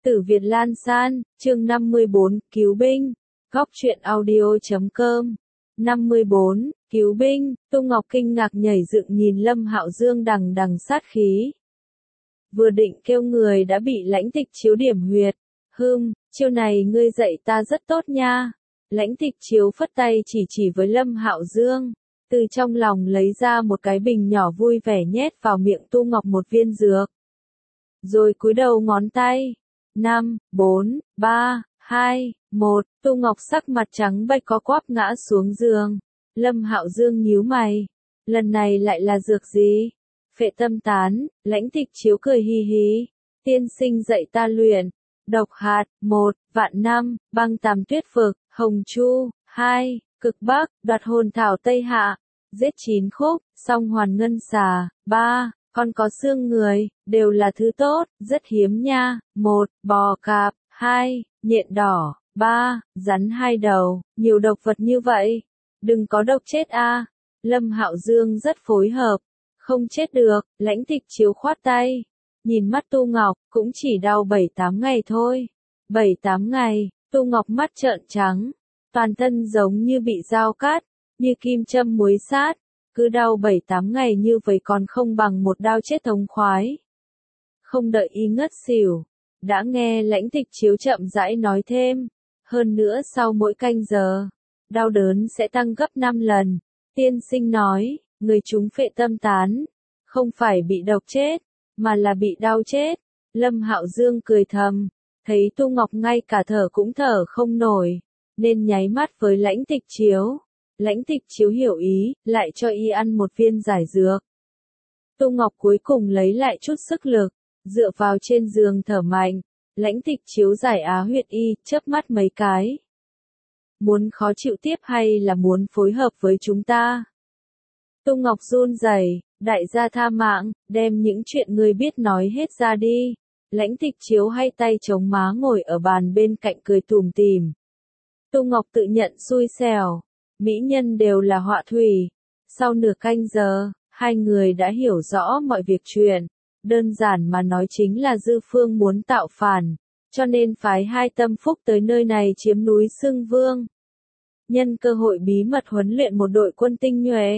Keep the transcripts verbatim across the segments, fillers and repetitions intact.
Tử Việt Lan San, chương năm mươi bốn, Cứu binh. Góc truyện audio chấm com. năm mươi bốn, Cứu binh. Tu Ngọc kinh ngạc nhảy dựng nhìn Lâm Hạo Dương đằng đằng sát khí. Vừa định kêu người đã bị Lãnh Tịch Chiếu điểm huyệt. Hừm, chiêu này ngươi dạy ta rất tốt nha. Lãnh Tịch Chiếu phất tay chỉ chỉ với Lâm Hạo Dương. Từ trong lòng lấy ra một cái bình nhỏ vui vẻ nhét vào miệng Tu Ngọc một viên dược. Rồi cúi đầu ngón tay. năm, bốn, ba, hai, một, Tu Ngọc sắc mặt trắng bệch có quắp ngã xuống giường. Lâm Hạo Dương nhíu mày. Lần này lại là dược gì? Phệ tâm tán. Lãnh Tịch Chiếu cười hi hi. Tiên sinh dạy ta luyện. Độc hạt, một, vạn năm, băng tàm tuyết vực, hồng chu, hai, cực bắc, đoạt hồn thảo Tây Hạ, giết chín khúc, song hoàn ngân xà, ba, còn có xương người, đều là thứ tốt, rất hiếm nha. Một, bò cạp, hai, nhện đỏ, ba, rắn hai đầu, nhiều độc vật như vậy. Đừng có độc chết a. Lâm Hạo Dương rất phối hợp. Không chết được. Lãnh Tịch Chiếu khoát tay. Nhìn mắt Tu Ngọc, cũng chỉ đau bảy tám ngày thôi. bảy tám ngày, Tu Ngọc mắt trợn trắng. Toàn thân giống như bị dao cắt, như kim châm muối sát. Cứ đau bảy tám ngày như vậy còn không bằng một đao chết thống khoái. Không đợi y ngất xỉu, đã nghe Lãnh Tịch Chiếu chậm rãi nói thêm. Hơn nữa sau mỗi canh giờ, đau đớn sẽ tăng gấp năm lần. Tiên sinh nói, người chúng phệ tâm tán, không phải bị độc chết, mà là bị đau chết. Lâm Hạo Dương cười thầm, thấy Tu Ngọc ngay cả thở cũng thở không nổi, nên nháy mắt với Lãnh Tịch Chiếu. Lãnh Tịch Chiếu hiểu ý, lại cho y ăn một viên giải dược. Tu Ngọc cuối cùng lấy lại chút sức lực, dựa vào trên giường thở mạnh. Lãnh Tịch Chiếu giải á huyệt y, chớp mắt mấy cái. Muốn khó chịu tiếp hay là muốn phối hợp với chúng ta? Tu Ngọc run rẩy, đại gia tha mạng, đem những chuyện ngươi biết nói hết ra đi. Lãnh Tịch Chiếu hai tay chống má ngồi ở bàn bên cạnh cười tủm tỉm. Tu Ngọc tự nhận xui xẻo, mỹ nhân đều là họa thủy. Sau nửa canh giờ, hai người đã hiểu rõ mọi việc chuyện. Đơn giản mà nói chính là Dư Phương muốn tạo phản, cho nên phái hai tâm phúc tới nơi này chiếm núi Xưng Vương. Nhân cơ hội bí mật huấn luyện một đội quân tinh nhuệ.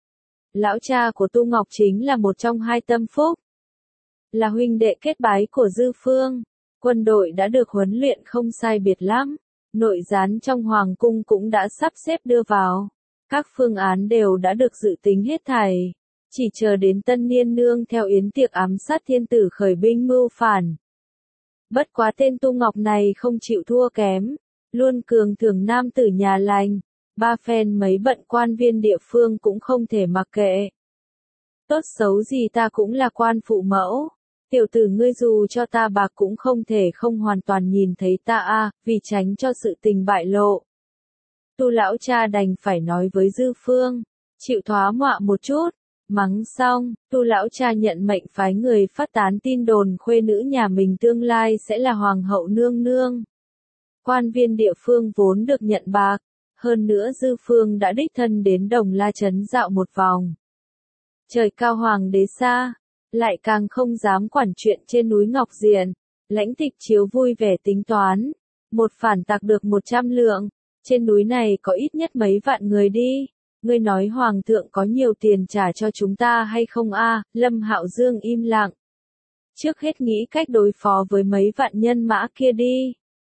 Lão cha của Tu Ngọc chính là một trong hai tâm phúc. Là huynh đệ kết bái của Dư Phương. Quân đội đã được huấn luyện không sai biệt lắm. Nội gián trong Hoàng cung cũng đã sắp xếp đưa vào. Các phương án đều đã được dự tính hết thảy. Chỉ chờ đến Tân Niên Nương theo yến tiệc ám sát thiên tử khởi binh mưu phản. Bất quá tên Tu Ngọc này không chịu thua kém. Luôn cường thưởng nam tử nhà lành. Ba phen mấy bận quan viên địa phương cũng không thể mặc kệ. Tốt xấu gì ta cũng là quan phụ mẫu. Tiểu tử ngươi dù cho ta bạc cũng không thể không hoàn toàn nhìn thấy ta a, vì tránh cho sự tình bại lộ. Tu lão cha đành phải nói với Dư Phương, chịu thoá mọa một chút. Mắng xong, Tu lão cha nhận mệnh phái người phát tán tin đồn khuê nữ nhà mình tương lai sẽ là hoàng hậu nương nương. Quan viên địa phương vốn được nhận bạc. Hơn nữa Dư Phương đã đích thân đến Đồng La Trấn dạo một vòng. Trời cao hoàng đế xa, lại càng không dám quản chuyện trên núi Ngọc Diện. Lãnh Tịch Chiếu vui vẻ tính toán. Một phản tặc được một trăm lượng. Trên núi này có ít nhất mấy vạn người đi. Ngươi nói hoàng thượng có nhiều tiền trả cho chúng ta hay không a? Lâm Hạo Dương im lặng. Trước hết nghĩ cách đối phó với mấy vạn nhân mã kia đi.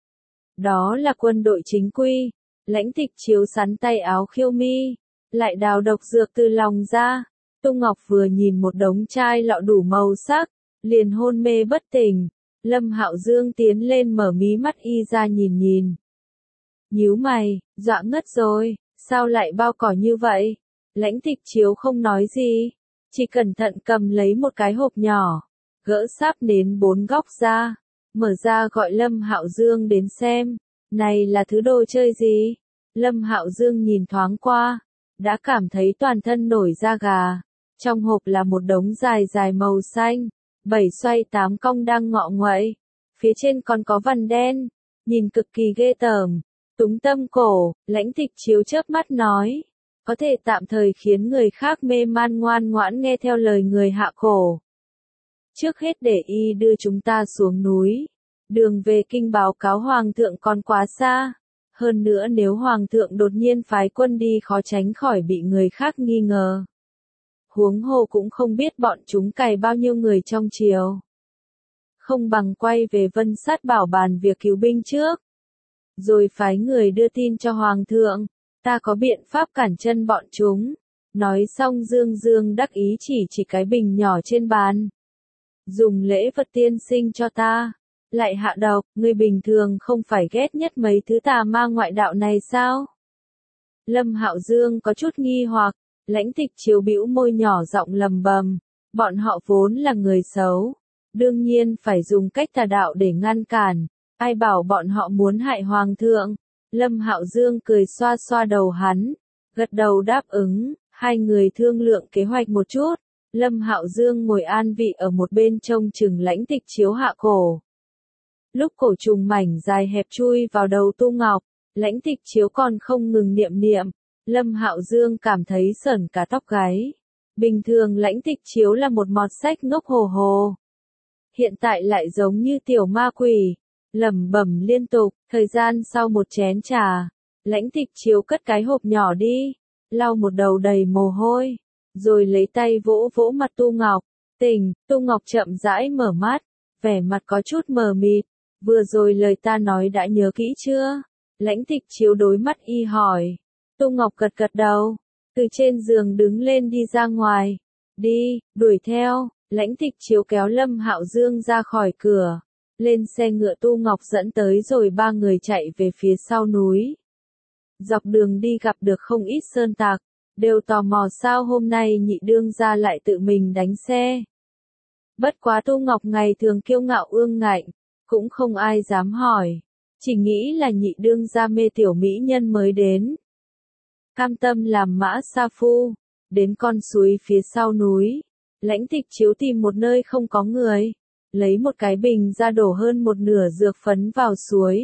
Đó là quân đội chính quy. Lãnh Tịch Chiếu sắn tay áo khiêu mi, lại đào độc dược từ lòng ra. Tu Ngọc vừa nhìn một đống chai lọ đủ màu sắc, liền hôn mê bất tỉnh. Lâm Hạo Dương tiến lên mở mí mắt y ra nhìn nhìn. Nhíu mày, dọa ngất rồi, sao lại bao cỏ như vậy? Lãnh Tịch Chiếu không nói gì, chỉ cẩn thận cầm lấy một cái hộp nhỏ, gỡ sáp nến bốn góc ra, mở ra gọi Lâm Hạo Dương đến xem. Này là thứ đồ chơi gì? Lâm Hạo Dương nhìn thoáng qua, đã cảm thấy toàn thân nổi da gà. Trong hộp là một đống dài dài màu xanh, bảy xoay tám cong đang ngọ nguậy. Phía trên còn có vằn đen, nhìn cực kỳ ghê tởm. Túng tâm cổ, Lãnh Tịch Chiếu chớp mắt nói, có thể tạm thời khiến người khác mê man ngoan ngoãn nghe theo lời người hạ cổ. Trước hết để y đưa chúng ta xuống núi. Đường về kinh báo cáo hoàng thượng còn quá xa. Hơn nữa nếu hoàng thượng đột nhiên phái quân đi khó tránh khỏi bị người khác nghi ngờ. Huống hồ cũng không biết bọn chúng cày bao nhiêu người trong triều. Không bằng quay về Vân Sát Bảo bàn việc cứu binh trước. Rồi phái người đưa tin cho hoàng thượng, ta có biện pháp cản chân bọn chúng. Nói xong Dương Dương đắc ý chỉ chỉ cái bình nhỏ trên bàn. Dùng lễ vật tiên sinh cho ta. Lại hạ độc, người bình thường không phải ghét nhất mấy thứ tà ma ngoại đạo này sao? Lâm Hạo Dương có chút nghi hoặc, Lãnh Tịch Chiếu bĩu môi nhỏ giọng lầm bầm, bọn họ vốn là người xấu, đương nhiên phải dùng cách tà đạo để ngăn cản, ai bảo bọn họ muốn hại hoàng thượng? Lâm Hạo Dương cười xoa xoa đầu hắn, gật đầu đáp ứng, hai người thương lượng kế hoạch một chút. Lâm Hạo Dương ngồi an vị ở một bên trông chừng Lãnh Tịch Chiếu hạ cổ. Lúc cổ trùng mảnh dài hẹp chui vào đầu Tu Ngọc, Lãnh Tịch Chiếu còn không ngừng niệm niệm, Lâm Hạo Dương cảm thấy sởn cả tóc gáy. Bình thường Lãnh Tịch Chiếu là một mọt sách ngốc hồ hồ. Hiện tại lại giống như tiểu ma quỷ, lẩm bẩm liên tục. Thời gian sau một chén trà, Lãnh Tịch Chiếu cất cái hộp nhỏ đi, lau một đầu đầy mồ hôi, rồi lấy tay vỗ vỗ mặt Tu Ngọc. Tỉnh, Tu Ngọc chậm rãi mở mắt, vẻ mặt có chút mờ mịt. Vừa rồi lời ta nói đã nhớ kỹ chưa? Lãnh Tịch Chiếu đối mắt y hỏi. Tu Ngọc gật gật đầu, từ trên giường đứng lên đi ra ngoài. Đi, đuổi theo. Lãnh Tịch Chiếu kéo Lâm Hạo Dương ra khỏi cửa. Lên xe ngựa Tu Ngọc dẫn tới rồi ba người chạy về phía sau núi. Dọc đường đi gặp được không ít sơn tặc, đều tò mò sao hôm nay nhị đương gia lại tự mình đánh xe. Bất quá Tu Ngọc ngày thường kiêu ngạo ương ngạnh, cũng không ai dám hỏi, chỉ nghĩ là nhị đương gia mê tiểu mỹ nhân mới đến. Cam tâm làm mã sa phu, đến con suối phía sau núi, Lãnh Tịch Chiếu tìm một nơi không có người, lấy một cái bình ra đổ hơn một nửa dược phấn vào suối.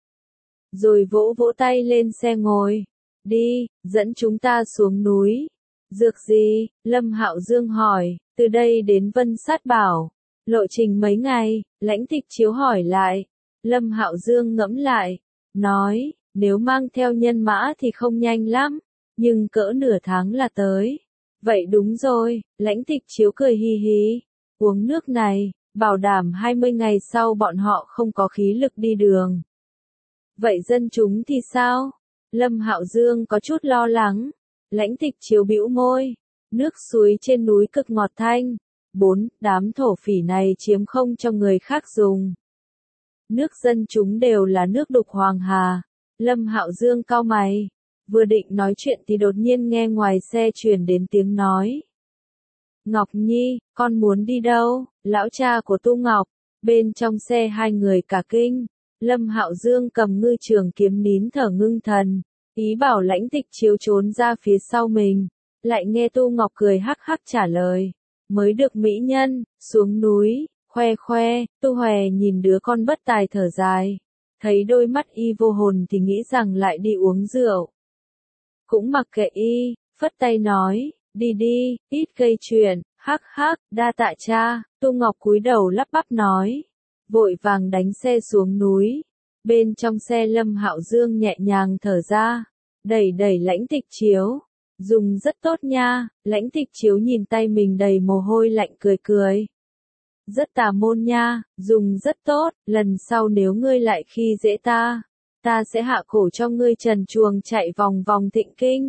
Rồi vỗ vỗ tay lên xe ngồi, đi, dẫn chúng ta xuống núi. Dược gì? Lâm Hạo Dương hỏi, từ đây đến Vân Sát Bảo. Lộ trình mấy ngày? Lãnh Tịch Chiếu hỏi lại. Lâm Hạo Dương ngẫm lại, nói, nếu mang theo nhân mã thì không nhanh lắm, nhưng cỡ nửa tháng là tới. Vậy đúng rồi, Lãnh Tịch Chiếu cười hi hi, uống nước này, bảo đảm hai mươi ngày sau bọn họ không có khí lực đi đường. Vậy dân chúng thì sao? Lâm Hạo Dương có chút lo lắng. Lãnh Tịch Chiếu bĩu môi, nước suối trên núi cực ngọt thanh. Bốn, đám thổ phỉ này chiếm không cho người khác dùng. Nước dân chúng đều là nước đục Hoàng Hà. Lâm Hạo Dương cau mày, vừa định nói chuyện thì đột nhiên nghe ngoài xe truyền đến tiếng nói. Ngọc Nhi, con muốn đi đâu? Lão cha của Tu Ngọc. Bên trong xe hai người cả kinh. Lâm Hạo Dương cầm ngư trường kiếm nín thở ngưng thần, ý bảo Lãnh Tịch Chiếu trốn ra phía sau mình. Lại nghe Tu Ngọc cười hắc hắc trả lời. Mới được mỹ nhân, xuống núi, khoe khoe. Tu Hòe nhìn đứa con bất tài thở dài. Thấy đôi mắt y vô hồn thì nghĩ rằng lại đi uống rượu. Cũng mặc kệ y, phất tay nói, đi đi, ít gây chuyện, hắc hắc, đa tạ cha. Tu Ngọc cúi đầu lắp bắp nói, vội vàng đánh xe xuống núi. Bên trong xe Lâm Hạo Dương nhẹ nhàng thở ra, đẩy đẩy Lãnh Tịch Chiếu, dùng rất tốt nha. Lãnh Tịch Chiếu nhìn tay mình đầy mồ hôi lạnh cười cười. Rất tà môn nha, dùng rất tốt, lần sau nếu ngươi lại khi dễ ta, ta sẽ hạ cổ cho ngươi trần truồng chạy vòng vòng thịnh kinh.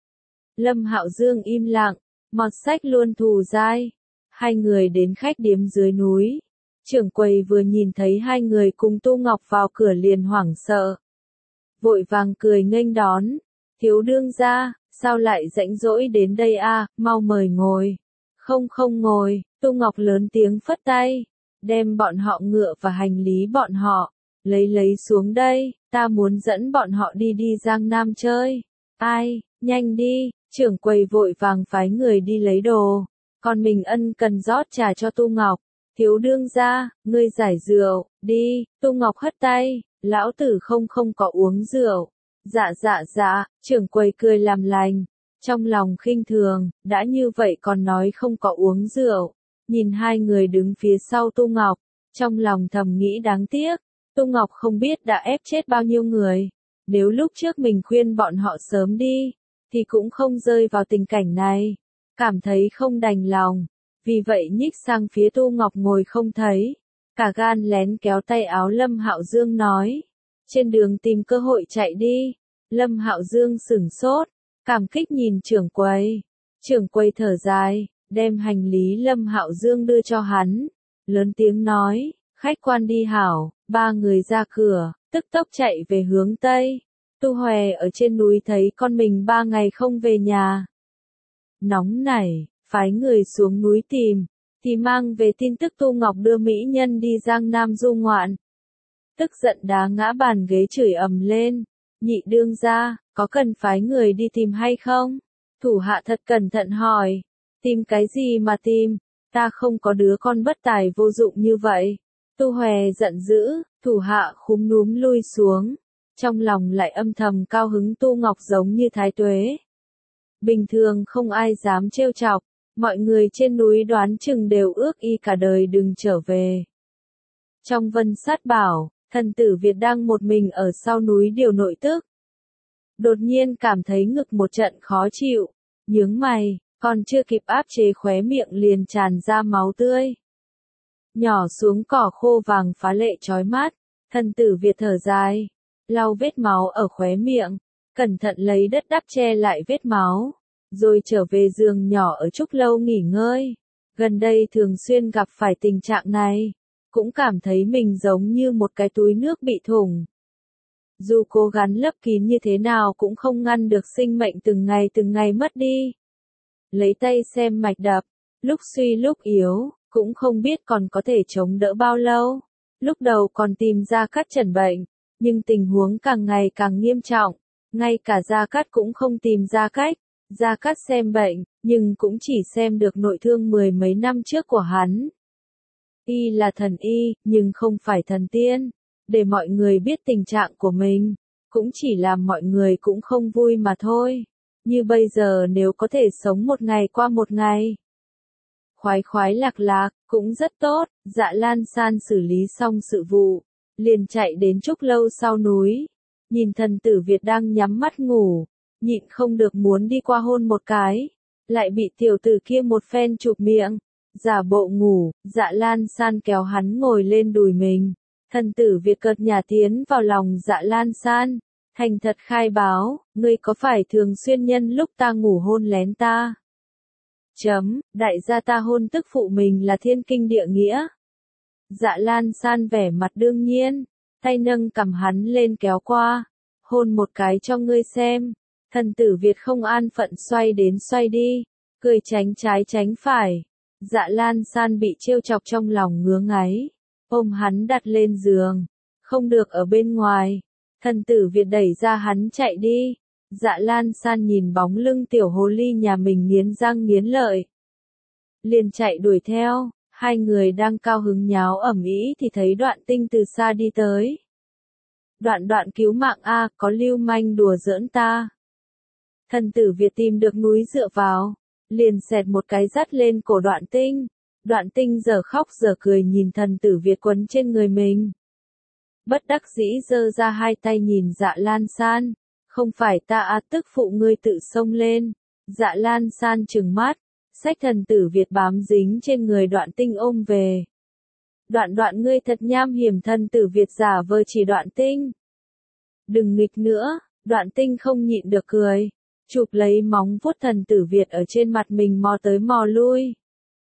Lâm Hạo Dương im lặng, mọt sách luôn thù dai. Hai người đến khách điếm dưới núi. Trưởng quầy vừa nhìn thấy hai người cùng Tu Ngọc vào cửa liền hoảng sợ. Vội vàng cười nghênh đón. Thiếu đương gia, sao lại rãnh rỗi đến đây a? Mau mời ngồi. Không không ngồi, Tu Ngọc lớn tiếng phất tay. Đem bọn họ ngựa và hành lý bọn họ. Lấy lấy xuống đây, ta muốn dẫn bọn họ đi đi Giang Nam chơi. Ai, nhanh đi, trưởng quầy vội vàng phái người đi lấy đồ. Còn mình ân cần rót trà cho Tu Ngọc. Thiếu đương gia, ngươi giải rượu, đi. Tu Ngọc hất tay, lão tử không không có uống rượu. Dạ dạ dạ, trưởng quầy cười làm lành. Trong lòng khinh thường, đã như vậy còn nói không có uống rượu. Nhìn hai người đứng phía sau Tu Ngọc, Trong lòng thầm nghĩ đáng tiếc, Tu Ngọc không biết đã ép chết bao nhiêu người. Nếu lúc trước mình khuyên bọn họ sớm đi, thì cũng không rơi vào tình cảnh này. Cảm thấy không đành lòng, vì vậy nhích sang phía Tu Ngọc ngồi không thấy. Cả gan lén kéo tay áo Lâm Hạo Dương nói. Trên đường tìm cơ hội chạy đi. Lâm Hạo Dương sửng sốt, cảm kích nhìn trưởng quầy. Trưởng quầy thở dài, đem hành lý Lâm Hạo Dương đưa cho hắn. Lớn tiếng nói, khách quan đi hảo, ba người ra cửa, tức tốc chạy về hướng Tây. Tu Hòe ở trên núi thấy con mình ba ngày không về nhà. Nóng nảy, phái người xuống núi tìm, thì mang về tin tức Tu Ngọc đưa mỹ nhân đi Giang Nam du ngoạn. Tức giận đá ngã bàn ghế chửi ầm lên, nhị đương gia, có cần phái người đi tìm hay không? Thủ hạ thật cẩn thận hỏi, tìm cái gì mà tìm, ta không có đứa con bất tài vô dụng như vậy. Tu Hòe giận dữ, thủ hạ khúm núm lui xuống, trong lòng lại âm thầm cao hứng Tu Ngọc giống như thái tuế. Bình thường không ai dám trêu chọc, mọi người trên núi đoán chừng đều ước y cả đời đừng trở về. Trong Vân Sát Bảo, thần tử Việt đang một mình ở sau núi điều nội tức. Đột nhiên cảm thấy ngực một trận khó chịu, nhướng mày, còn chưa kịp áp chế khóe miệng liền tràn ra máu tươi. Nhỏ xuống cỏ khô vàng phá lệ chói mắt, thần tử Việt thở dài, lau vết máu ở khóe miệng, cẩn thận lấy đất đắp che lại vết máu, rồi trở về giường nhỏ ở Trúc Lâu nghỉ ngơi. Gần đây thường xuyên gặp phải tình trạng này, cũng cảm thấy mình giống như một cái túi nước bị thủng. Dù cố gắng lấp kín như thế nào cũng không ngăn được sinh mệnh từng ngày từng ngày mất đi. Lấy tay xem mạch đập, lúc suy lúc yếu, cũng không biết còn có thể chống đỡ bao lâu. Lúc đầu còn tìm Gia Cát chẩn bệnh, nhưng tình huống càng ngày càng nghiêm trọng, ngay cả Gia Cát cũng không tìm ra cách. Gia Cát xem bệnh, nhưng cũng chỉ xem được nội thương mười mấy năm trước của hắn. Y là thần y, nhưng không phải thần tiên. Để mọi người biết tình trạng của mình, cũng chỉ làm mọi người cũng không vui mà thôi. Như bây giờ nếu có thể sống một ngày qua một ngày, khoái khoái lạc lạc, cũng rất tốt. Dạ Lan San xử lý xong sự vụ, liền chạy đến Trúc Lâu sau núi. Nhìn thần tử Việt đang nhắm mắt ngủ, nhịn không được muốn đi qua hôn một cái, lại bị tiểu tử kia một phen chụp miệng. Giả bộ ngủ, Dạ Lan San kéo hắn ngồi lên đùi mình. Thần tử Việt cợt nhả tiến vào lòng Dạ Lan San, thành thật khai báo, ngươi có phải thường xuyên nhân lúc ta ngủ hôn lén ta? Chấm, đại gia ta hôn tức phụ mình là thiên kinh địa nghĩa. Dạ Lan San vẻ mặt đương nhiên, tay nâng cầm hắn lên kéo qua, hôn một cái cho ngươi xem. Thần tử Việt không an phận xoay đến xoay đi, cười tránh trái tránh phải. Dạ Lan San bị trêu chọc trong lòng ngứa ngáy, ôm hắn đặt lên giường, không được ở bên ngoài. Thần tử Việt đẩy ra hắn chạy đi. Dạ Lan San nhìn bóng lưng tiểu hồ ly nhà mình nghiến răng nghiến lợi, liền chạy đuổi theo. Hai người đang cao hứng nháo ầm ĩ thì thấy Đoạn Tinh từ xa đi tới. Đoạn đoạn cứu mạng a, có lưu manh đùa giỡn ta. Thần tử Việt tìm được núi dựa vào, liền xẹt một cái dắt lên cổ Đoạn Tinh. Đoạn Tinh giờ khóc giờ cười nhìn thần tử Việt quấn trên người mình. Bất đắc dĩ giơ ra hai tay nhìn Dạ Lan San, không phải ta á, tức phụ ngươi tự xông lên. Dạ Lan San trừng mắt, xách thần tử Việt bám dính trên người Đoạn Tinh ôm về. Đoạn đoạn ngươi thật nham hiểm. Thần tử Việt giả vờ chỉ Đoạn Tinh. Đừng nghịch nữa. Đoạn Tinh không nhịn được cười, chụp lấy móng vuốt thần tử Việt ở trên mặt mình mò tới mò lui.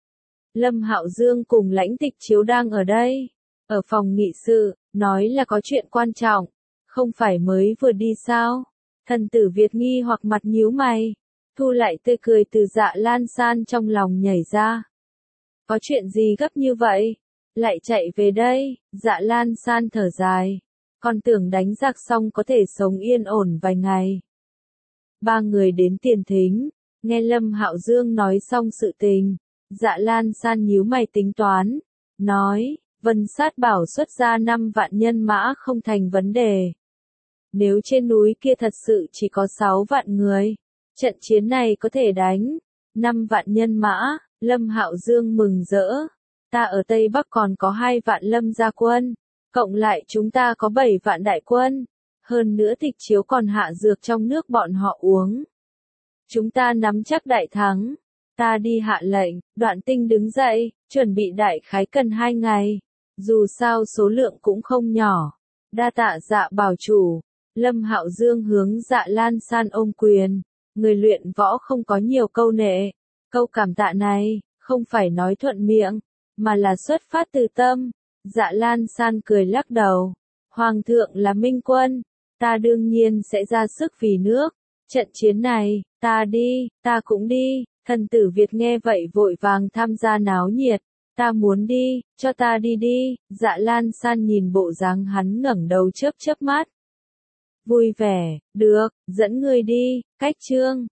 Lâm Hạo Dương cùng Lãnh Tịch Chiếu đang ở đây, ở phòng nghị sự, nói là có chuyện quan trọng, không phải mới vừa đi sao? Thần tử Việt nghi hoặc mặt nhíu mày, thu lại tươi cười từ Dạ Lan San trong lòng nhảy ra. Có chuyện gì gấp như vậy? Lại chạy về đây? Dạ Lan San thở dài, còn tưởng đánh giặc xong có thể sống yên ổn vài ngày. Ba người đến Tiền Thính, nghe Lâm Hạo Dương nói xong sự tình, Dạ Lan San nhíu mày tính toán, nói, Vân Sát Bảo xuất ra năm vạn nhân mã không thành vấn đề. Nếu trên núi kia thật sự chỉ có sáu vạn người, trận chiến này có thể đánh. Năm vạn nhân mã, Lâm Hạo Dương mừng rỡ. ta ở Tây Bắc còn có hai vạn lâm gia quân, cộng lại chúng ta có bảy vạn đại quân, hơn nữa Tịch Chiếu còn hạ dược trong nước bọn họ uống. Chúng ta nắm chắc đại thắng, ta đi hạ lệnh. Đoạn Tinh đứng dậy, chuẩn bị đại khái cần hai ngày, dù sao số lượng cũng không nhỏ. Đa tạ Dạ bảo chủ. Lâm Hạo Dương hướng Dạ Lan San ôm quyền, người luyện võ không có nhiều câu nệ, câu cảm tạ này, không phải nói thuận miệng, mà là xuất phát từ tâm. Dạ Lan San cười lắc đầu, Hoàng thượng là minh quân, ta đương nhiên sẽ ra sức vì nước, trận chiến này, ta đi, ta cũng đi. Thần tử Việt nghe vậy vội vàng tham gia náo nhiệt, ta muốn đi, cho ta đi đi. Dạ Lan San nhìn bộ dáng hắn ngẩng đầu chớp chớp mắt. Vui vẻ, được, dẫn người đi. Cách chương